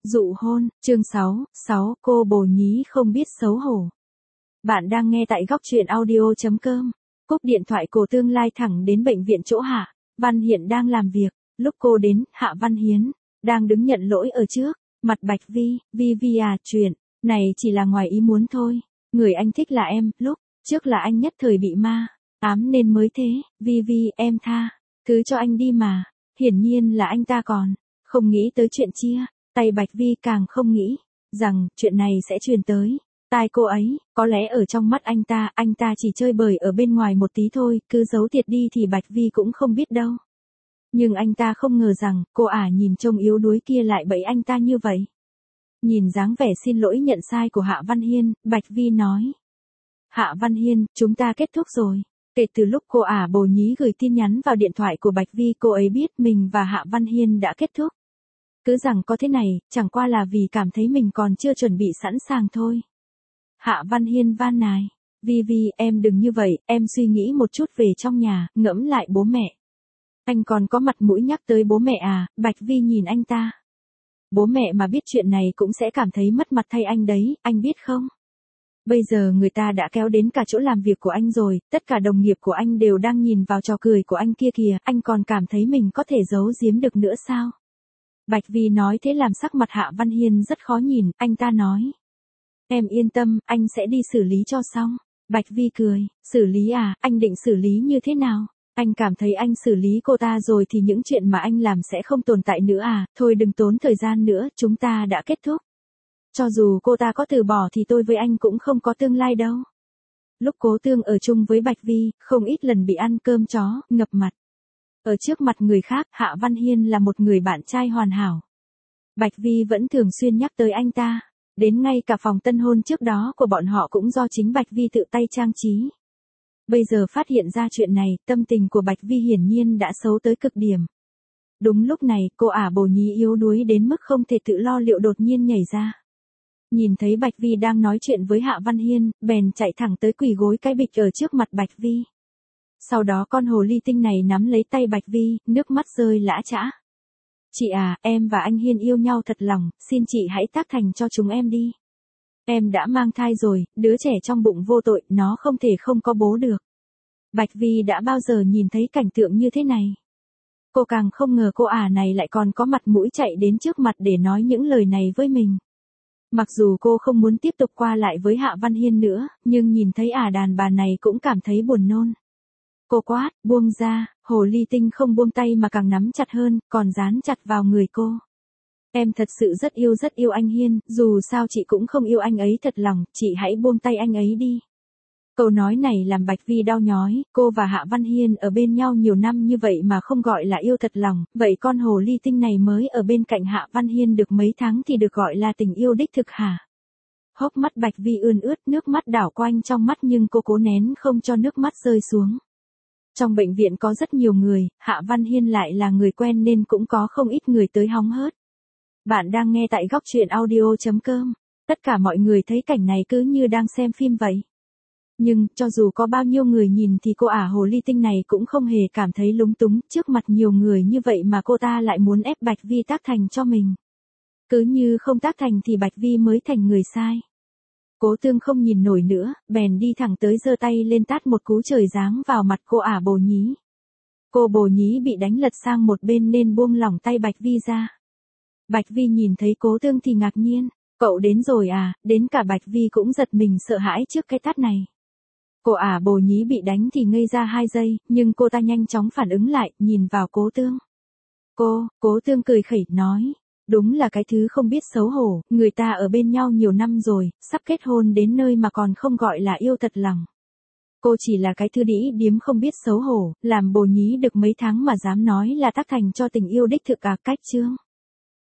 Dụ hôn, chương 6, cô bồ nhí không biết xấu hổ. Bạn đang nghe tại góc truyện audio.com. Cúp điện thoại cô tương lai thẳng đến bệnh viện chỗ Hạ Văn Hiền đang làm việc. Lúc cô đến, Hạ Văn Hiến đang đứng nhận lỗi ở trước. Mặt Bạch Vi à, chuyện này chỉ là ngoài ý muốn thôi. Người anh thích là em, lúc trước là anh nhất thời bị ma ám nên mới thế. Vi, em tha thứ cho anh đi mà. Hiển nhiên là anh ta còn không nghĩ tới chuyện chia tay. Bạch Vi càng không nghĩ rằng chuyện này sẽ truyền tới tai cô ấy. Có lẽ ở trong mắt anh ta chỉ chơi bời ở bên ngoài một tí thôi, cứ giấu thiệt đi thì Bạch Vi cũng không biết đâu. Nhưng anh ta không ngờ rằng cô ả nhìn trông yếu đuối kia lại bẫy anh ta như vậy. Nhìn dáng vẻ xin lỗi nhận sai của Hạ Văn Hiên, Bạch Vi nói: Hạ Văn Hiên, chúng ta kết thúc rồi. Kể từ lúc cô ả bồ nhí gửi tin nhắn vào điện thoại của Bạch Vi, cô ấy biết mình và Hạ Văn Hiên đã kết thúc. Cứ rằng có thế này, chẳng qua là vì cảm thấy mình còn chưa chuẩn bị sẵn sàng thôi. Hạ Văn Hiên van nài: Vi, em đừng như vậy, em suy nghĩ một chút về trong nhà, ngẫm lại bố mẹ. Anh còn có mặt mũi nhắc tới bố mẹ à? Bạch Vi nhìn anh ta. Bố mẹ mà biết chuyện này cũng sẽ cảm thấy mất mặt thay anh đấy, anh biết không? Bây giờ người ta đã kéo đến cả chỗ làm việc của anh rồi, tất cả đồng nghiệp của anh đều đang nhìn vào trò cười của anh kia kìa, anh còn cảm thấy mình có thể giấu giếm được nữa sao? Bạch Vi nói thế làm sắc mặt Hạ Văn Hiên rất khó nhìn, anh ta nói: Em yên tâm, anh sẽ đi xử lý cho xong. Bạch Vi cười: Xử lý à, anh định xử lý như thế nào? Anh cảm thấy anh xử lý cô ta rồi thì những chuyện mà anh làm sẽ không tồn tại nữa à? Thôi đừng tốn thời gian nữa, chúng ta đã kết thúc. Cho dù cô ta có từ bỏ thì tôi với anh cũng không có tương lai đâu. Lúc Cố Tương ở chung với Bạch Vi, không ít lần bị ăn cơm chó, ngập mặt. Ở trước mặt người khác, Hạ Văn Hiên là một người bạn trai hoàn hảo. Bạch Vi vẫn thường xuyên nhắc tới anh ta. Đến ngay cả phòng tân hôn trước đó của bọn họ cũng do chính Bạch Vi tự tay trang trí. Bây giờ phát hiện ra chuyện này, tâm tình của Bạch Vi hiển nhiên đã xấu tới cực điểm. Đúng lúc này, cô ả bồ nhí yếu đuối đến mức không thể tự lo liệu đột nhiên nhảy ra. Nhìn thấy Bạch Vi đang nói chuyện với Hạ Văn Hiên, bèn chạy thẳng tới quỳ gối cái bịch ở trước mặt Bạch Vi. Sau đó con hồ ly tinh này nắm lấy tay Bạch Vi, nước mắt rơi lã chã. Chị à, em và anh Hiên yêu nhau thật lòng, xin chị hãy tác thành cho chúng em đi. Em đã mang thai rồi, đứa trẻ trong bụng vô tội, nó không thể không có bố được. Bạch Vi đã bao giờ nhìn thấy cảnh tượng như thế này. Cô càng không ngờ cô ả này lại còn có mặt mũi chạy đến trước mặt để nói những lời này với mình. Mặc dù cô không muốn tiếp tục qua lại với Hạ Văn Hiên nữa, nhưng nhìn thấy ả đàn bà này cũng cảm thấy buồn nôn. Cô quát: Buông ra. Hồ ly tinh không buông tay mà càng nắm chặt hơn, còn dán chặt vào người cô. Em thật sự rất yêu anh Hiên, dù sao chị cũng không yêu anh ấy thật lòng, chị hãy buông tay anh ấy đi. Câu nói này làm Bạch Vi đau nhói, cô và Hạ Văn Hiên ở bên nhau nhiều năm như vậy mà không gọi là yêu thật lòng, vậy con hồ ly tinh này mới ở bên cạnh Hạ Văn Hiên được mấy tháng thì được gọi là tình yêu đích thực hả? Hốc mắt Bạch Vi ươn ướt, nước mắt đảo quanh trong mắt nhưng cô cố nén không cho nước mắt rơi xuống. Trong bệnh viện có rất nhiều người, Hạ Văn Hiên lại là người quen nên cũng có không ít người tới hóng hớt. Bạn đang nghe tại góc truyện audio.com. Tất cả mọi người thấy cảnh này cứ như đang xem phim vậy. Nhưng, cho dù có bao nhiêu người nhìn thì cô ả hồ ly tinh này cũng không hề cảm thấy lúng túng, trước mặt nhiều người như vậy mà cô ta lại muốn ép Bạch Vi tác thành cho mình. Cứ như không tác thành thì Bạch Vi mới thành người sai. Cố Tương không nhìn nổi nữa, bèn đi thẳng tới giơ tay lên tát một cú trời giáng vào mặt cô ả bồ nhí. Cô bồ nhí bị đánh lật sang một bên nên buông lỏng tay Bạch Vi ra. Bạch Vi nhìn thấy Cố Tương thì ngạc nhiên: Cậu đến rồi à? Đến cả Bạch Vi cũng giật mình sợ hãi trước cái tát này. Cô ả bồ nhí bị đánh thì ngây ra 2 giây, nhưng cô ta nhanh chóng phản ứng lại, nhìn vào Cố Tương. Cố Tương cười khẩy nói: Đúng là cái thứ không biết xấu hổ, người ta ở bên nhau nhiều năm rồi, sắp kết hôn đến nơi mà còn không gọi là yêu thật lòng. Cô chỉ là cái thứ đĩ điếm không biết xấu hổ, làm bồ nhí được mấy tháng mà dám nói là tác thành cho tình yêu đích thực à? Cách chương